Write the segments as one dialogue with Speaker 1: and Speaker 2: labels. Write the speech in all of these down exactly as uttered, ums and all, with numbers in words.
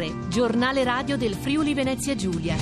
Speaker 1: due, giornale radio del Friuli Venezia Giulia.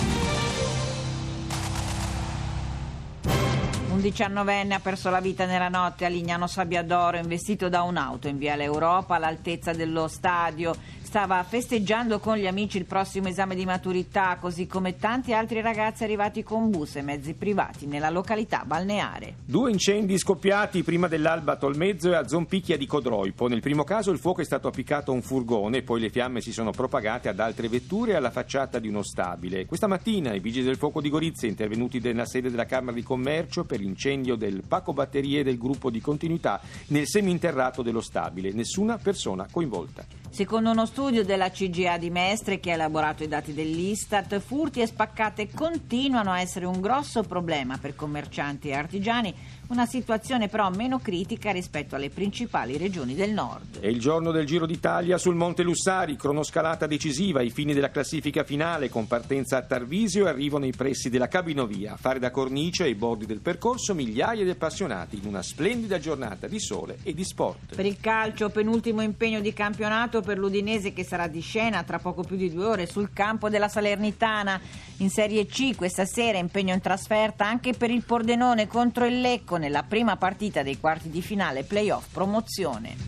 Speaker 2: Un diciannovenne ha perso la vita nella notte a Lignano Sabbiadoro, investito da un'auto in Viale Europa all'altezza dello stadio. Stava festeggiando con gli amici il prossimo esame di maturità, così come tanti altri ragazzi arrivati con bus e mezzi privati nella località balneare.
Speaker 3: Due incendi scoppiati prima dell'alba a Tolmezzo e a Zompicchia di Codroipo. Nel primo caso il fuoco è stato appiccato a un furgone, poi le fiamme si sono propagate ad altre vetture e alla facciata di uno stabile. Questa mattina i vigili del fuoco di Gorizia, intervenuti nella sede della Camera di Commercio per l'incendio del pacco batterie del gruppo di continuità nel seminterrato dello stabile. Nessuna persona coinvolta.
Speaker 2: Secondo uno studio della C G A di Mestre, che ha elaborato i dati dell'Istat, furti e spaccate continuano a essere un grosso problema per commercianti e artigiani, una situazione però meno critica rispetto alle principali regioni del nord.
Speaker 3: È il giorno del Giro d'Italia sul Monte Lussari, cronoscalata decisiva ai fini della classifica finale, con partenza a Tarvisio e arrivo nei pressi della Cabinovia. A fare da cornice ai bordi del percorso migliaia di appassionati in una splendida giornata di sole e di sport.
Speaker 2: Per il calcio, penultimo impegno di campionato per l'Udinese, che sarà di scena tra poco più di due ore sul campo della Salernitana. In Serie C questa sera impegno in trasferta anche per il Pordenone contro il Lecco nella prima partita dei quarti di finale playoff promozione.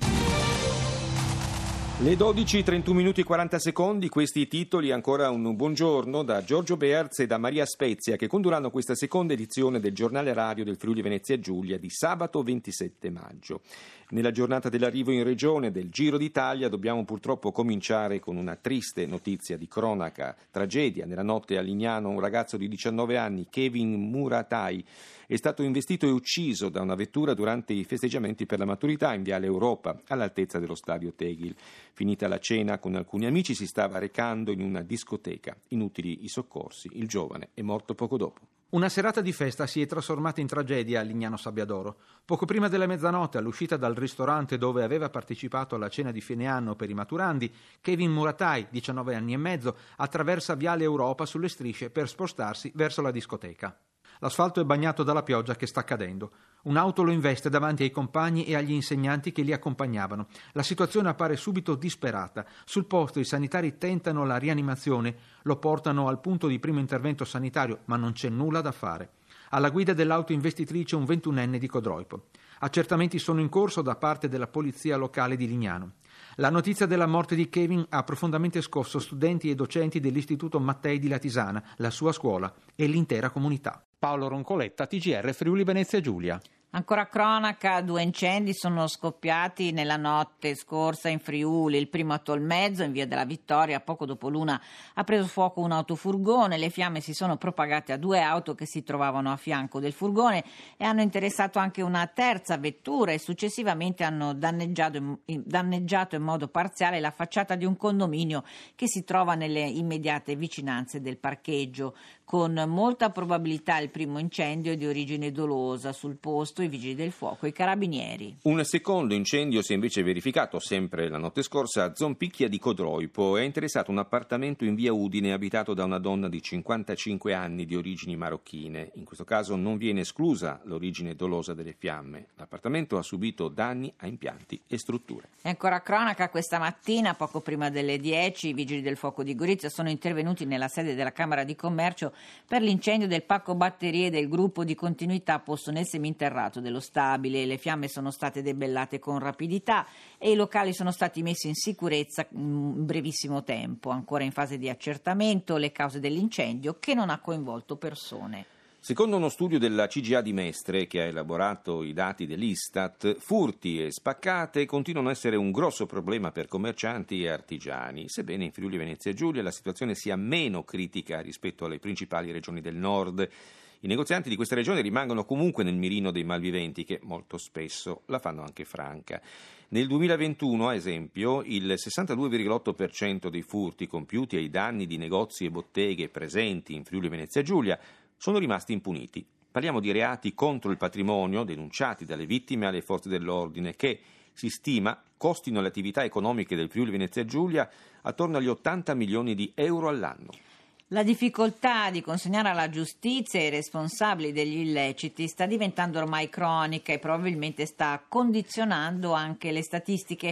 Speaker 3: Le dodici, trentuno minuti e quaranta secondi, questi i titoli. Ancora un buongiorno da Giorgio Bearz e da Maria Spezia, che condurranno questa seconda edizione del giornale radio del Friuli Venezia Giulia di sabato ventisette maggio. Nella giornata dell'arrivo in regione del Giro d'Italia dobbiamo purtroppo cominciare con una triste notizia di cronaca, tragedia. Nella notte a Lignano un ragazzo di diciannove anni, Kevin Muratai, è stato investito e ucciso da una vettura durante i festeggiamenti per la maturità in Viale Europa, all'altezza dello stadio Tegil. Finita la cena con alcuni amici si stava recando in una discoteca. Inutili i soccorsi, il giovane è morto poco dopo.
Speaker 4: Una serata di festa si è trasformata in tragedia a Lignano Sabbiadoro. Poco prima della mezzanotte, all'uscita dal ristorante dove aveva partecipato alla cena di fine anno per i maturandi, Kevin Muratai, diciannove anni e mezzo, attraversa Viale Europa sulle strisce per spostarsi verso la discoteca. L'asfalto è bagnato dalla pioggia che sta cadendo. Un'auto lo investe davanti ai compagni e agli insegnanti che li accompagnavano. La situazione appare subito disperata. Sul posto i sanitari tentano la rianimazione, lo portano al punto di primo intervento sanitario, ma non c'è nulla da fare. Alla guida dell'auto investitrice un ventunenne di Codroipo. Accertamenti sono in corso da parte della polizia locale di Lignano. La notizia della morte di Kevin ha profondamente scosso studenti e docenti dell'Istituto Mattei di Latisana, la sua scuola, e l'intera comunità. Paolo Roncoletta, T G R Friuli Venezia Giulia.
Speaker 2: Ancora cronaca, due incendi sono scoppiati nella notte scorsa in Friuli. Il primo a Tolmezzo, in via della Vittoria, poco dopo l'una ha preso fuoco un autofurgone. Le fiamme si sono propagate a due auto che si trovavano a fianco del furgone e hanno interessato anche una terza vettura e successivamente hanno danneggiato in, danneggiato in modo parziale la facciata di un condominio che si trova nelle immediate vicinanze del parcheggio. Con molta probabilità il primo incendio è di origine dolosa. Sul posto i vigili del fuoco e i carabinieri.
Speaker 3: Un secondo incendio si è invece verificato sempre la notte scorsa a Zompicchia di Codroipo. È interessato un appartamento in via Udine abitato da una donna di cinquantacinque anni di origini marocchine. In questo caso non viene esclusa l'origine dolosa delle fiamme. L'appartamento ha subito danni a impianti e strutture.
Speaker 2: E ancora cronaca, questa mattina, poco prima delle dieci, i vigili del fuoco di Gorizia sono intervenuti nella sede della Camera di Commercio per l'incendio del pacco batterie del gruppo di continuità posto nel seminterrato dello stabile. Le fiamme sono state debellate con rapidità e i locali sono stati messi in sicurezza in brevissimo tempo. Ancora in fase di accertamento le cause dell'incendio, che non ha coinvolto persone.
Speaker 3: Secondo uno studio della C G A di Mestre, che ha elaborato i dati dell'Istat, furti e spaccate continuano a essere un grosso problema per commercianti e artigiani, sebbene in Friuli Venezia Giulia la situazione sia meno critica rispetto alle principali regioni del nord. I negozianti di questa regione rimangono comunque nel mirino dei malviventi, che molto spesso la fanno anche franca. Nel duemilaventuno, ad esempio, il sessantadue virgola otto per cento dei furti compiuti ai danni di negozi e botteghe presenti in Friuli Venezia Giulia sono rimasti impuniti. Parliamo di reati contro il patrimonio denunciati dalle vittime alle forze dell'ordine che, si stima, costino le attività economiche del Friuli Venezia Giulia attorno agli ottanta milioni di euro all'anno.
Speaker 2: La difficoltà di consegnare alla giustizia i responsabili degli illeciti sta diventando ormai cronica e probabilmente sta condizionando anche le statistiche.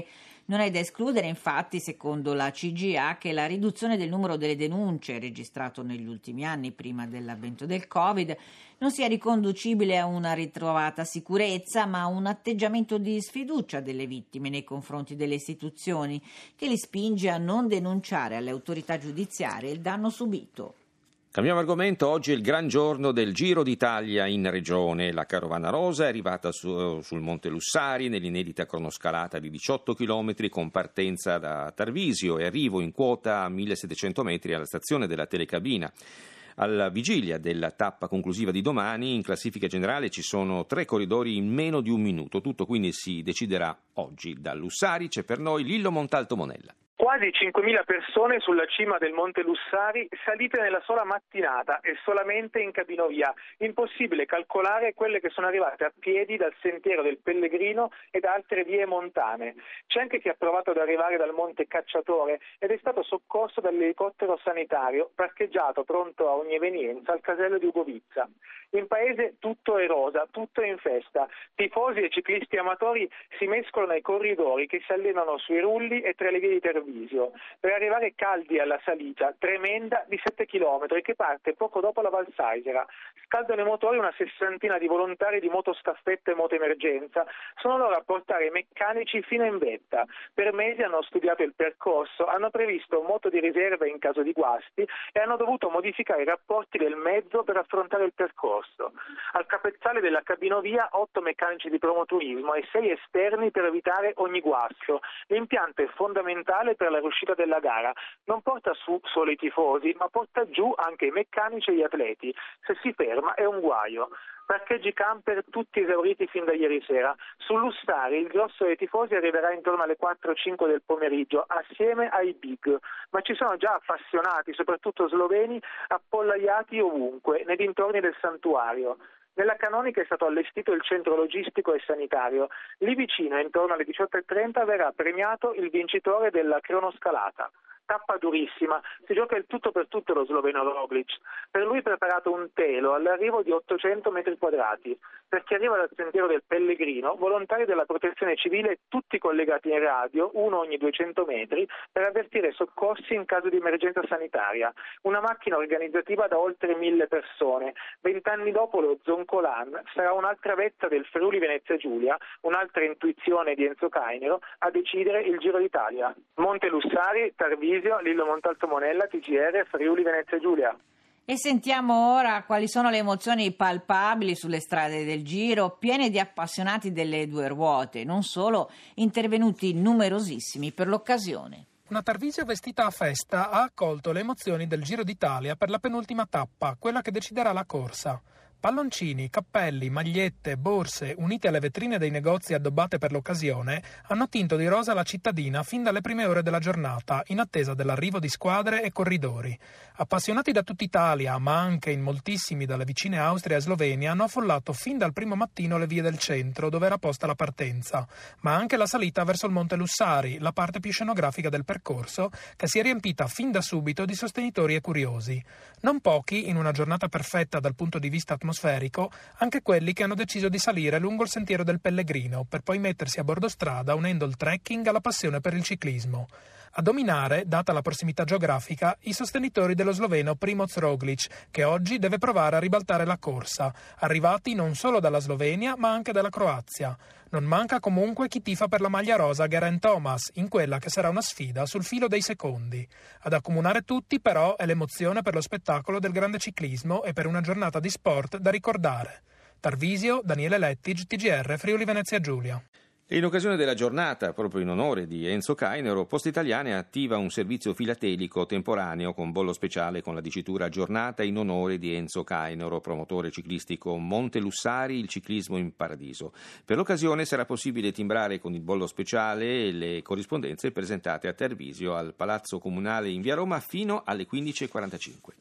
Speaker 2: Non è da escludere, infatti, secondo la C G A, che la riduzione del numero delle denunce registrato negli ultimi anni, prima dell'avvento del Covid, non sia riconducibile a una ritrovata sicurezza, ma a un atteggiamento di sfiducia delle vittime nei confronti delle istituzioni, che li spinge a non denunciare alle autorità giudiziarie il danno subito.
Speaker 3: Cambiamo argomento, oggi è il gran giorno del Giro d'Italia in regione. La Carovana Rosa è arrivata su, sul Monte Lussari nell'inedita cronoscalata di diciotto chilometri con partenza da Tarvisio e arrivo in quota a millesettecento metri alla stazione della telecabina. Alla vigilia della tappa conclusiva di domani, in classifica generale ci sono tre corridori in meno di un minuto. Tutto quindi si deciderà oggi. Da Lussari c'è per noi Lillo Montalto Monella.
Speaker 5: Quasi cinquemila persone sulla cima del Monte Lussari, salite nella sola mattinata e solamente in cabinovia. Impossibile calcolare quelle che sono arrivate a piedi dal sentiero del Pellegrino e da altre vie montane. C'è anche chi ha provato ad arrivare dal Monte Cacciatore ed è stato soccorso dall'elicottero sanitario parcheggiato pronto a ogni evenienza al casello di Ugovizza. In paese tutto è rosa, tutto è in festa. Tifosi e ciclisti amatori si mescolano ai corridori che si allenano sui rulli e tra le vie di Tarvisio, per arrivare caldi alla salita tremenda di sette chilometri che parte poco dopo la Valsaisera. Scaldano i motori una sessantina di volontari di motostaffetta e motoemergenza. Sono loro a portare i meccanici fino in vetta. Per mesi hanno studiato il percorso, hanno previsto un moto di riserva in caso di guasti e hanno dovuto modificare i rapporti del mezzo per affrontare il percorso. Al capezzale della cabinovia otto meccanici di promoturismo e sei esterni per evitare ogni guasto. L'impianto è fondamentale per la riuscita della gara. Non porta su solo i tifosi, ma porta giù anche i meccanici e gli atleti. Se si ferma è un guaio. Parcheggi camper tutti esauriti fin da ieri sera. Su Lussari il grosso dei tifosi arriverà intorno alle quattro o cinque del pomeriggio assieme ai big, ma ci sono già appassionati, soprattutto sloveni, appollaiati ovunque, nei dintorni del santuario. Nella Canonica è stato allestito il centro logistico e sanitario. Lì vicino, intorno alle diciotto e trenta, verrà premiato il vincitore della cronoscalata. Tappa durissima, si gioca il tutto per tutto lo sloveno Roglic. Per lui è preparato un telo all'arrivo di ottocento metri quadrati. Per chi arriva dal sentiero del Pellegrino, volontari della protezione civile tutti collegati in radio, uno ogni duecento metri, per avvertire soccorsi in caso di emergenza sanitaria. Una macchina organizzativa da oltre mille persone. Vent'anni dopo lo Zoncolan sarà un'altra vetta del Friuli Venezia Giulia, un'altra intuizione di Enzo Cainero, a decidere il Giro d'Italia. Monte Lussari, Tarvisio, Lillo Montalto Monella, T G R, Friuli Venezia Giulia.
Speaker 2: E sentiamo ora quali sono le emozioni palpabili sulle strade del Giro, piene di appassionati delle due ruote, non solo, intervenuti numerosissimi per l'occasione.
Speaker 6: Una Tarvisio vestita a festa ha accolto le emozioni del Giro d'Italia per la penultima tappa, quella che deciderà la corsa. Palloncini, cappelli, magliette, borse, unite alle vetrine dei negozi addobbate per l'occasione, hanno tinto di rosa la cittadina fin dalle prime ore della giornata, in attesa dell'arrivo di squadre e corridori. Appassionati da tutta Italia, ma anche in moltissimi dalle vicine Austria e Slovenia, hanno affollato fin dal primo mattino le vie del centro, dove era posta la partenza, ma anche la salita verso il Monte Lussari, la parte più scenografica del percorso, che si è riempita fin da subito di sostenitori e curiosi. Non pochi, in una giornata perfetta dal punto di vista atmosferico, atmosferico, anche quelli che hanno deciso di salire lungo il sentiero del Pellegrino per poi mettersi a bordo strada unendo il trekking alla passione per il ciclismo. A dominare, data la prossimità geografica, i sostenitori dello sloveno Primoz Roglic, che oggi deve provare a ribaltare la corsa, arrivati non solo dalla Slovenia ma anche dalla Croazia. Non manca comunque chi tifa per la maglia rosa Geraint Thomas, in quella che sarà una sfida sul filo dei secondi. Ad accomunare tutti però è l'emozione per lo spettacolo del grande ciclismo e per una giornata di sport da ricordare. Tarvisio, Daniele Lettig, T G R, Friuli Venezia Giulia.
Speaker 3: In occasione della giornata, proprio in onore di Enzo Cainero, Poste Italiane attiva un servizio filatelico temporaneo con bollo speciale con la dicitura giornata in onore di Enzo Cainero, promotore ciclistico Monte Lussari, il ciclismo in paradiso. Per l'occasione sarà possibile timbrare con il bollo speciale le corrispondenze presentate a Tarvisio al Palazzo Comunale in via Roma fino alle quindici e quarantacinque.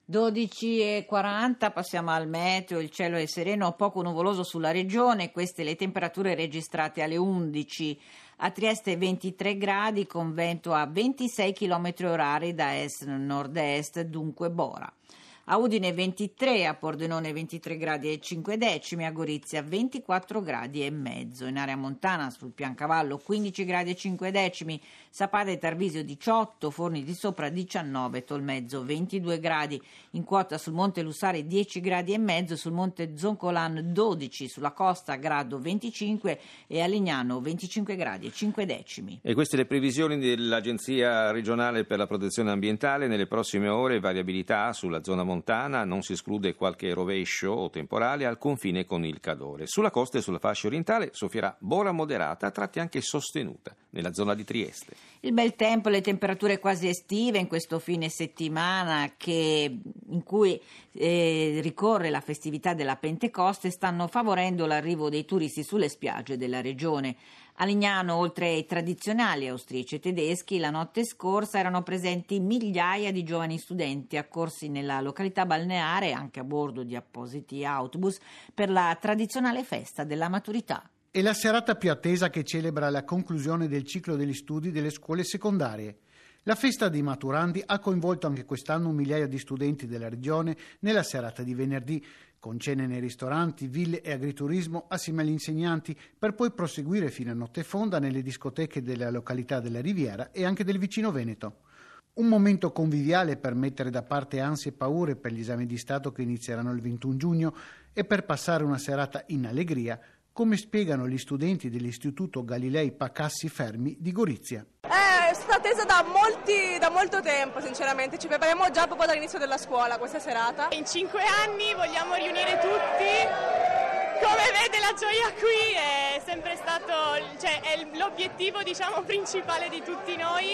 Speaker 2: dodici e quaranta, passiamo al meteo, il cielo è sereno, poco nuvoloso sulla regione, queste le temperature registrate alle undici. A Trieste ventitré gradi con vento a ventisei chilometri orari da est-nord-est, dunque Bora. a Udine ventitré, a Pordenone ventitré gradi e cinque decimi, a Gorizia ventiquattro gradi e mezzo. In area montana sul Piancavallo quindici gradi e cinque decimi, Sappada e Tarvisio diciotto, Forni di Sopra diciannove, Tolmezzo ventidue gradi, in quota sul Monte Lussari dieci gradi e mezzo, sul Monte Zoncolan dodici, sulla costa grado venticinque e a Lignano venticinque gradi e cinque decimi.
Speaker 3: E queste le previsioni dell'Agenzia regionale per la protezione ambientale. Nelle prossime ore variabilità sulla zona montana, non si esclude qualche rovescio o temporale al confine con il Cadore. Sulla costa e sulla fascia orientale soffierà bolla moderata, a tratti anche sostenuta, nella zona di Trieste.
Speaker 2: Il bel tempo, le temperature quasi estive in questo fine settimana che, in cui eh, ricorre la festività della Pentecoste, stanno favorendo l'arrivo dei turisti sulle spiagge della regione. A Lignano, oltre ai tradizionali austriaci e tedeschi, la notte scorsa erano presenti migliaia di giovani studenti accorsi nella località balneare, anche a bordo di appositi autobus, per la tradizionale festa della maturità.
Speaker 7: È la serata più attesa che celebra la conclusione del ciclo degli studi delle scuole secondarie. La festa dei maturandi ha coinvolto anche quest'anno migliaia di studenti della regione nella serata di venerdì, con cene nei ristoranti, ville e agriturismo assieme agli insegnanti, per poi proseguire fino a notte fonda nelle discoteche della località della Riviera e anche del vicino Veneto. Un momento conviviale per mettere da parte ansie e paure per gli esami di Stato che inizieranno il ventuno giugno e per passare una serata in allegria, come spiegano gli studenti dell'Istituto Galilei Pacassi Fermi di Gorizia.
Speaker 8: È stata attesa da, molti, da molto tempo, sinceramente. Ci prepariamo già proprio dall'inizio della scuola questa serata.
Speaker 9: In cinque anni vogliamo riunire tutti. Come vede, la gioia qui è sempre stato, cioè è l'obiettivo, diciamo, principale di tutti noi.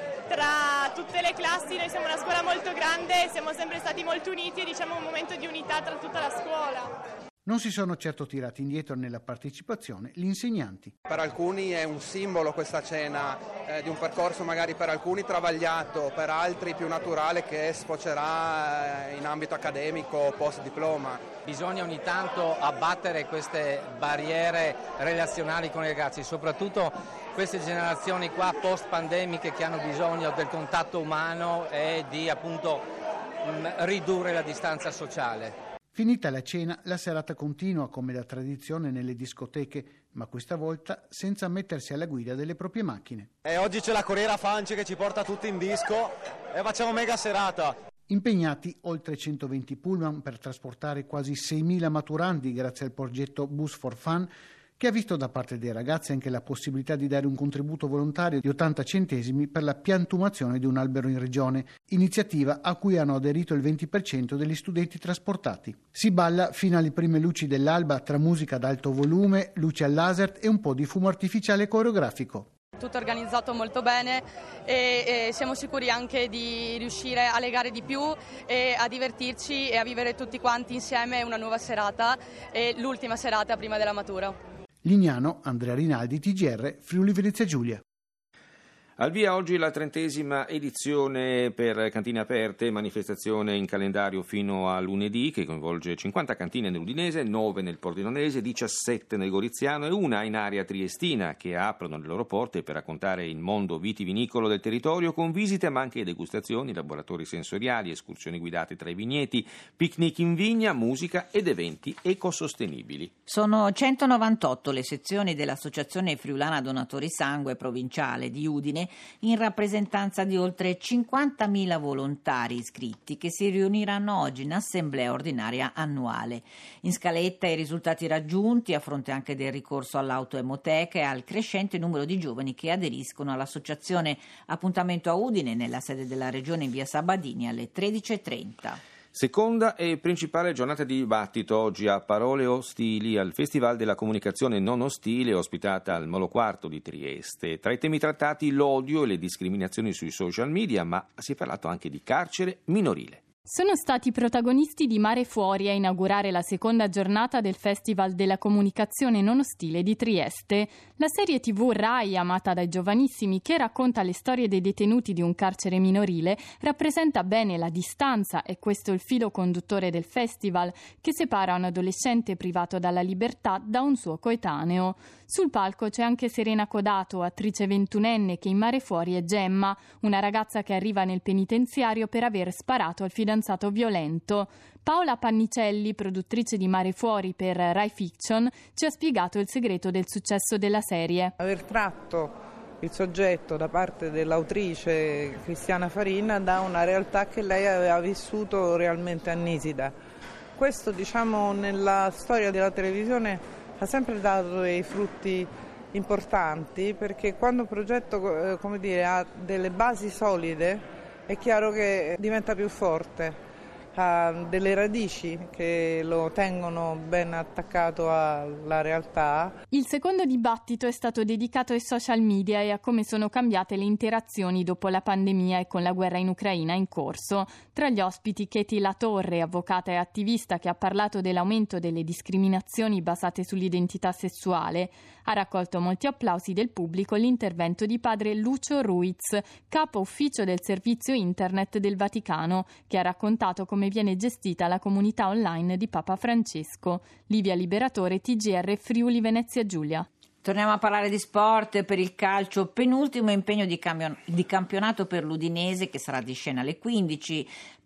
Speaker 9: Tra tutte le classi, noi siamo una scuola molto grande, siamo sempre stati molto uniti e diciamo un momento di unità tra tutta la scuola.
Speaker 7: Non si sono certo tirati indietro nella partecipazione gli insegnanti.
Speaker 10: Per alcuni è un simbolo questa cena eh, di un percorso magari per alcuni travagliato, per altri più naturale, che sfocerà in ambito accademico post diploma.
Speaker 11: Bisogna ogni tanto abbattere queste barriere relazionali con i ragazzi, soprattutto queste generazioni qua post pandemiche che hanno bisogno del contatto umano e di appunto mh, ridurre la distanza sociale.
Speaker 7: Finita la cena, la serata continua come da tradizione nelle discoteche, ma questa volta senza mettersi alla guida delle proprie macchine.
Speaker 12: E oggi c'è la Corriera Fanci che ci porta tutti in disco e facciamo mega serata.
Speaker 7: Impegnati oltre centoventi pullman per trasportare quasi seimila maturandi grazie al progetto Bus for Fun, che ha visto da parte dei ragazzi anche la possibilità di dare un contributo volontario di ottanta centesimi per la piantumazione di un albero in regione, iniziativa a cui hanno aderito il venti per cento degli studenti trasportati. Si balla fino alle prime luci dell'alba tra musica ad alto volume, luci al laser e un po' di fumo artificiale coreografico.
Speaker 8: Tutto organizzato molto bene e, e siamo sicuri anche di riuscire a legare di più e a divertirci e a vivere tutti quanti insieme una nuova serata e l'ultima serata prima della matura.
Speaker 7: Lignano, Andrea Rinaldi, T G R, Friuli Venezia Giulia.
Speaker 3: Al via oggi la trentesima edizione per Cantine Aperte, manifestazione in calendario fino a lunedì che coinvolge cinquanta cantine nell'Udinese, nove nel Pordenonese, diciassette nel Goriziano e una in area triestina che aprono le loro porte per raccontare il mondo vitivinicolo del territorio con visite ma anche degustazioni, laboratori sensoriali, escursioni guidate tra i vigneti, picnic in vigna, musica ed eventi ecosostenibili.
Speaker 2: Sono centonovantotto le sezioni dell'Associazione Friulana Donatori Sangue provinciale di Udine in rappresentanza di oltre cinquantamila volontari iscritti che si riuniranno oggi in assemblea ordinaria annuale. In scaletta i risultati raggiunti a fronte anche del ricorso all'autoemoteca e al crescente numero di giovani che aderiscono all'associazione. Appuntamento a Udine nella sede della regione in via Sabadini alle tredici e trenta.
Speaker 3: Seconda e principale giornata di dibattito oggi a Parole Ostili al Festival della Comunicazione Non Ostile ospitata al Molo Quarto di Trieste. Tra i temi trattati l'odio e le discriminazioni sui social media, ma si è parlato anche di carcere minorile.
Speaker 13: Sono stati protagonisti di Mare Fuori a inaugurare la seconda giornata del Festival della Comunicazione Non Ostile di Trieste. La serie tivù Rai, amata dai giovanissimi, che racconta le storie dei detenuti di un carcere minorile, rappresenta bene la distanza, e questo è il filo conduttore del festival, che separa un adolescente privato dalla libertà da un suo coetaneo. Sul palco c'è anche Serena Codato, attrice ventunenne che in Mare Fuori è Gemma, una ragazza che arriva nel penitenziario per aver sparato al fidanzato fidanzato violento. Paola Pannicelli, produttrice di Mare Fuori per Rai Fiction, ci ha spiegato il segreto del successo della serie.
Speaker 14: Aver tratto il soggetto da parte dell'autrice Cristiana Farina da una realtà che lei aveva vissuto realmente a Nisida. Questo, diciamo, nella storia della televisione ha sempre dato dei frutti importanti, perché quando un progetto, come dire, ha delle basi solide è chiaro che diventa più forte. Ha delle radici che lo tengono ben attaccato alla realtà.
Speaker 13: Il secondo dibattito è stato dedicato ai social media e a come sono cambiate le interazioni dopo la pandemia e con la guerra in Ucraina in corso. Tra gli ospiti Katie Latorre, avvocata e attivista che ha parlato dell'aumento delle discriminazioni basate sull'identità sessuale. Ha raccolto molti applausi del pubblico l'intervento di padre Lucio Ruiz, capo ufficio del servizio internet del Vaticano, che ha raccontato come viene gestita la comunità online di Papa Francesco. Livia Liberatore, T G R Friuli Venezia Giulia.
Speaker 2: Torniamo a parlare di sport. Per il calcio, penultimo impegno di, campion- di campionato per l'Udinese, che sarà di scena alle quindici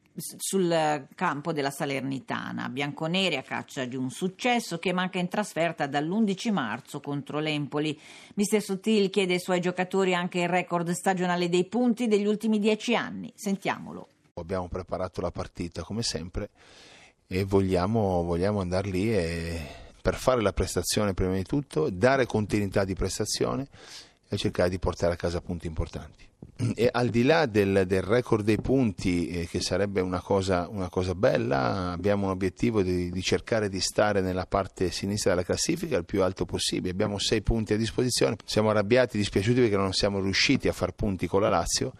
Speaker 2: sul campo della Salernitana. Bianconeri a caccia di un successo che manca in trasferta dall'undici marzo contro l'Empoli. Mister Sottil chiede ai suoi giocatori anche il record stagionale dei punti degli ultimi dieci anni. Sentiamolo.
Speaker 15: Abbiamo preparato la partita come sempre e vogliamo, vogliamo andare lì e, per fare la prestazione prima di tutto, dare continuità di prestazione e cercare di portare a casa punti importanti. E al di là del, del record dei punti, eh, che sarebbe una cosa, una cosa bella, abbiamo un obiettivo di, di cercare di stare nella parte sinistra della classifica il più alto possibile. Abbiamo sei punti a disposizione, siamo arrabbiati, dispiaciuti perché non siamo riusciti a far punti con la Lazio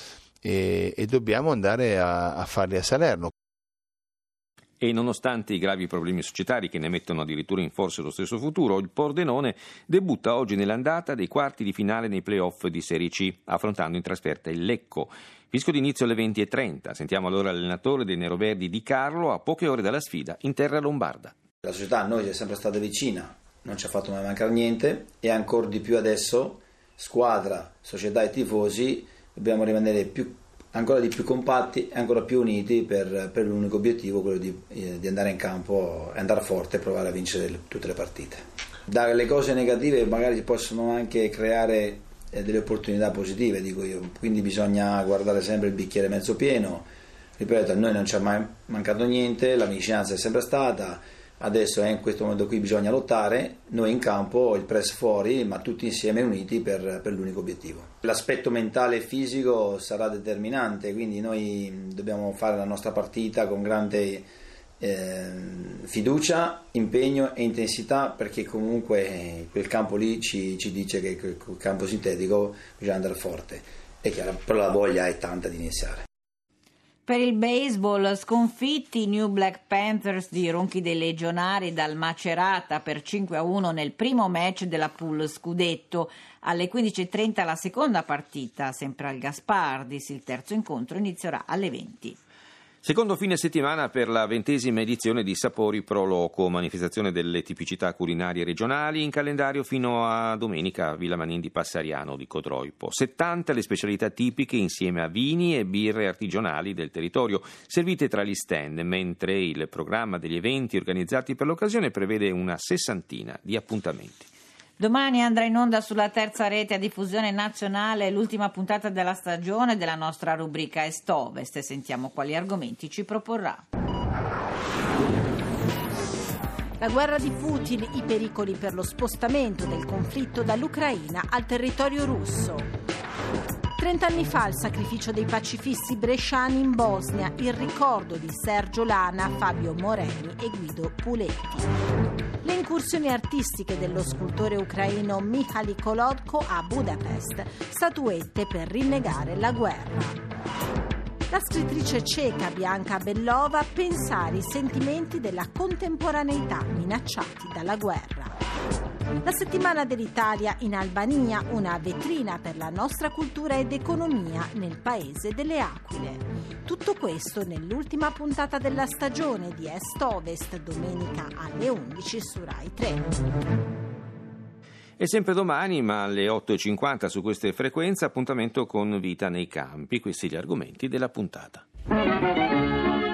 Speaker 15: e, e dobbiamo andare a, a farli a Salerno.
Speaker 3: E nonostante i gravi problemi societari che ne mettono addirittura in forse lo stesso futuro, il Pordenone debutta oggi nell'andata dei quarti di finale nei play-off di Serie C, affrontando in trasferta il Lecco. Fischio d'inizio alle venti e trenta. Sentiamo allora l'allenatore dei neroverdi Di Carlo a poche ore dalla sfida in terra lombarda.
Speaker 16: La società a noi è sempre stata vicina, non ci ha fatto mai mancare niente e ancora di più adesso, squadra, società e tifosi, dobbiamo rimanere più ancora di più compatti e ancora più uniti per, per l'unico obiettivo, quello di, eh, di andare in campo e andare forte e provare a vincere le, tutte le partite. Dalle cose negative magari si possono anche creare eh, delle opportunità positive, dico io, quindi bisogna guardare sempre il bicchiere mezzo pieno. Ripeto, a noi non ci è mai mancato niente, la vicinanza è sempre stata, adesso è in questo momento qui bisogna lottare, noi in campo, il press fuori, ma tutti insieme uniti per, per l'unico obiettivo. L'aspetto mentale e fisico sarà determinante, quindi noi dobbiamo fare la nostra partita con grande eh, fiducia, impegno e intensità, perché comunque quel campo lì ci, ci dice che quel campo sintetico bisogna andare forte. È chiaro, però la voglia è tanta di iniziare.
Speaker 2: Per il baseball, sconfitti i New Black Panthers di Ronchi dei Legionari dal Macerata per cinque a uno nel primo match della pool scudetto. Alle quindici e trenta la seconda partita, sempre al Gaspardis. Il terzo incontro inizierà alle venti.
Speaker 3: Secondo fine settimana per la ventesima edizione di Sapori Pro Loco, manifestazione delle tipicità culinarie regionali, in calendario fino a domenica a Villa Manin di Passariano di Codroipo. settanta le specialità tipiche insieme a vini e birre artigianali del territorio, servite tra gli stand, mentre il programma degli eventi organizzati per l'occasione prevede una sessantina di appuntamenti.
Speaker 2: Domani andrà in onda sulla terza rete a diffusione nazionale l'ultima puntata della stagione della nostra rubrica Est-Ovest. Sentiamo quali argomenti ci proporrà.
Speaker 1: La guerra di Putin, i pericoli per lo spostamento del conflitto dall'Ucraina al territorio russo. Trent'anni fa il sacrificio dei pacifisti bresciani in Bosnia, il ricordo di Sergio Lana, Fabio Moreni e Guido Puletti. Le incursioni artistiche dello scultore ucraino Mihaly Kolodko a Budapest, statuette per rinnegare la guerra. La scrittrice ceca Bianca Bellova, pensare i sentimenti della contemporaneità minacciati dalla guerra. La settimana dell'Italia in Albania, una vetrina per la nostra cultura ed economia nel paese delle aquile. Tutto questo nell'ultima puntata della stagione di Est-Ovest, domenica alle undici su Rai tre.
Speaker 3: E sempre domani, ma alle otto e cinquanta su queste frequenze, appuntamento con Vita nei campi. Questi gli argomenti della puntata.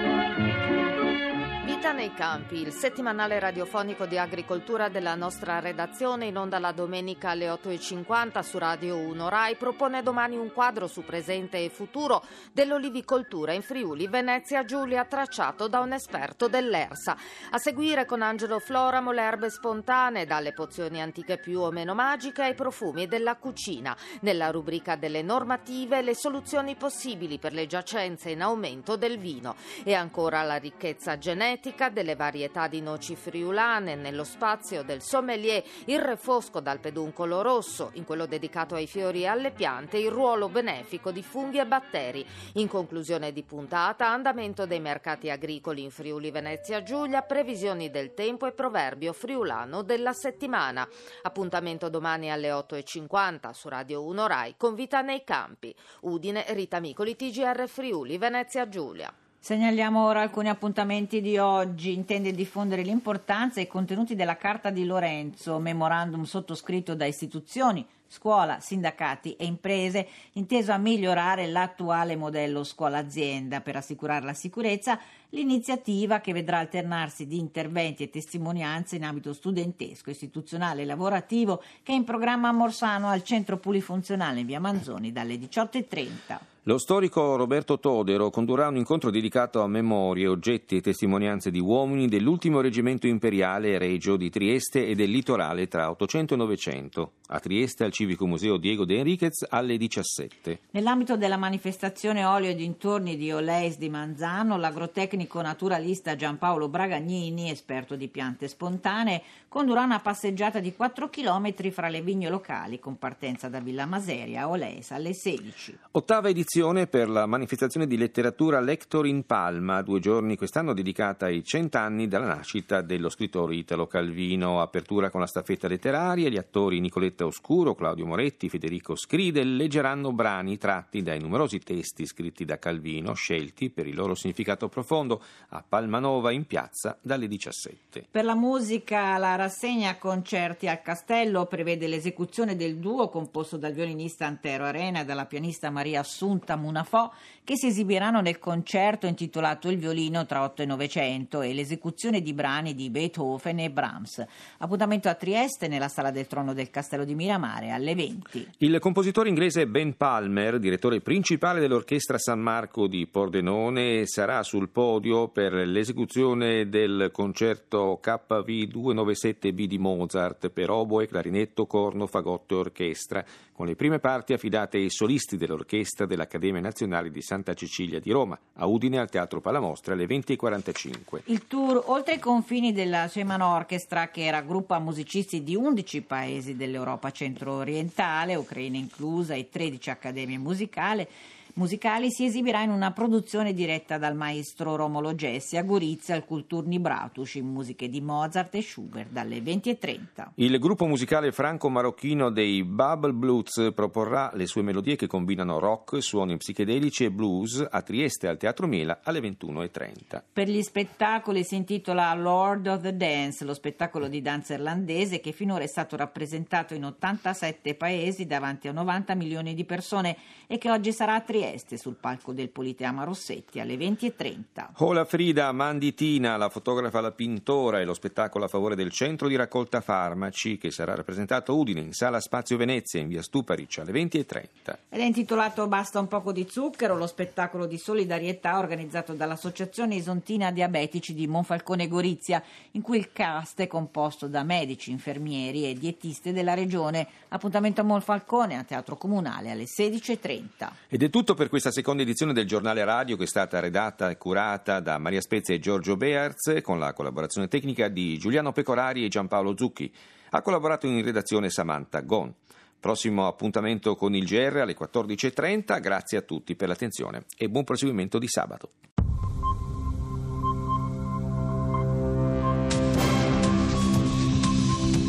Speaker 17: nei campi, il settimanale radiofonico di agricoltura della nostra redazione, in onda la domenica alle otto e cinquanta su Radio uno Rai, propone domani un quadro su presente e futuro dell'olivicoltura in Friuli Venezia Giulia, tracciato da un esperto dell'ERSA. A seguire con Angelo Floramo le erbe spontanee, dalle pozioni antiche più o meno magiche ai profumi della cucina. Nella rubrica delle normative, le soluzioni possibili per le giacenze in aumento del vino. E ancora la ricchezza genetica delle varietà di noci friulane. Nello spazio del sommelier, il refosco dal peduncolo rosso, in quello dedicato ai fiori e alle piante, il ruolo benefico di funghi e batteri. In conclusione di puntata, andamento dei mercati agricoli in Friuli Venezia Giulia, previsioni del tempo e proverbio friulano della settimana. Appuntamento domani alle otto e cinquanta su Radio uno Rai con Vita nei Campi. Udine, Rita Micoli, T G R Friuli Venezia Giulia.
Speaker 2: Segnaliamo ora alcuni appuntamenti di oggi. Intende diffondere l'importanza e i contenuti della Carta di Lorenzo, memorandum sottoscritto da istituzioni, scuola, sindacati e imprese, inteso a migliorare l'attuale modello scuola-azienda per assicurare la sicurezza. L'iniziativa, che vedrà alternarsi di interventi e testimonianze in ambito studentesco, istituzionale e lavorativo, che è in programma a Morsano al Centro Polifunzionale in via Manzoni dalle diciotto e trenta.
Speaker 3: Lo storico Roberto Todero condurrà un incontro dedicato a memorie, oggetti e testimonianze di uomini dell'ultimo reggimento imperiale regio di Trieste e del litorale tra Ottocento e Novecento. A Trieste al Civico Museo Diego De Enriquez alle diciassette.
Speaker 2: Nell'ambito della manifestazione Olio e dintorni di Oleis di Manzano, l'agrotecnico naturalista Giampaolo Bragagnini, esperto di piante spontanee, condurrà una passeggiata di quattro chilometri fra le vigne locali, con partenza da Villa Maseria a Oleis alle sedici.
Speaker 3: Ottava edizione per la manifestazione di letteratura Lector in Palma, due giorni quest'anno dedicata ai cent'anni dalla nascita dello scrittore Italo Calvino. Apertura con la staffetta letteraria. Gli attori Nicoletta Oscuro, Claudio Moretti, Federico Scridel leggeranno brani tratti dai numerosi testi scritti da Calvino, scelti per il loro significato profondo, a Palmanova in piazza dalle diciassette.
Speaker 2: Per la musica, la rassegna Concerti al Castello prevede l'esecuzione del duo composto dal violinista Antero Arena e dalla pianista Maria Assunta Munafò, che si esibiranno nel concerto intitolato Il violino tra otto e novecento, e l'esecuzione di brani di Beethoven e Brahms. Appuntamento a Trieste nella Sala del Trono del Castello di Miramare alle venti.
Speaker 3: Il compositore inglese Ben Palmer, direttore principale dell'Orchestra San Marco di Pordenone, sarà sul podio per l'esecuzione del concerto K V duecentonovantasette B di Mozart per oboe, clarinetto, corno, fagotto e orchestra, con le prime parti affidate ai solisti dell'orchestra dell'Accademia Nazionale di Santa Cecilia di Roma, a Udine al Teatro Palamostra alle venti e quarantacinque.
Speaker 2: Il tour Oltre i confini della Schumann Orchestra, che raggruppa musicisti di undici paesi dell'Europa centro-orientale, Ucraina inclusa, e tredici accademie musicali, musicali, si esibirà in una produzione diretta dal maestro Romolo Gessi a Gorizia al Kulturni Bratuš, in musiche di Mozart e Schubert dalle venti e trenta.
Speaker 3: Il gruppo musicale franco-marocchino dei Bubble Blues proporrà le sue melodie che combinano rock, suoni psichedelici e blues a Trieste al Teatro Miela alle ventuno e trenta.
Speaker 2: Per gli spettacoli si intitola Lord of the Dance, lo spettacolo di danza irlandese che finora è stato rappresentato in ottantasette paesi davanti a novanta milioni di persone e che oggi sarà a Trieste sul palco del Politeama Rossetti alle venti e trenta.
Speaker 3: Hola Frida, Manditina, la fotografa, la pintora, e lo spettacolo a favore del centro di raccolta farmaci, che sarà rappresentato a Udine in Sala Spazio Venezia in via Stuparic alle venti e trenta.
Speaker 2: Ed è intitolato Basta un poco di zucchero, lo spettacolo di solidarietà organizzato dall'Associazione Isontina Diabetici di Monfalcone Gorizia, in cui il cast è composto da medici, infermieri e dietiste della regione. Appuntamento a Monfalcone, a Teatro Comunale alle sedici e trenta.
Speaker 3: Ed è tutto per questa seconda edizione del Giornale Radio, che è stata redatta e curata da Maria Spezia e Giorgio Bearz, con la collaborazione tecnica di Giuliano Pecorari e Giampaolo Zucchi. Ha collaborato in redazione Samantha Gon. Prossimo appuntamento con il G R alle quattordici e trenta. Grazie a tutti per l'attenzione e buon proseguimento di sabato.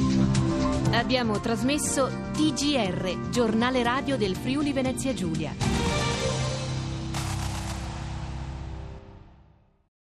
Speaker 18: Abbiamo trasmesso T G R, Giornale Radio del Friuli Venezia Giulia.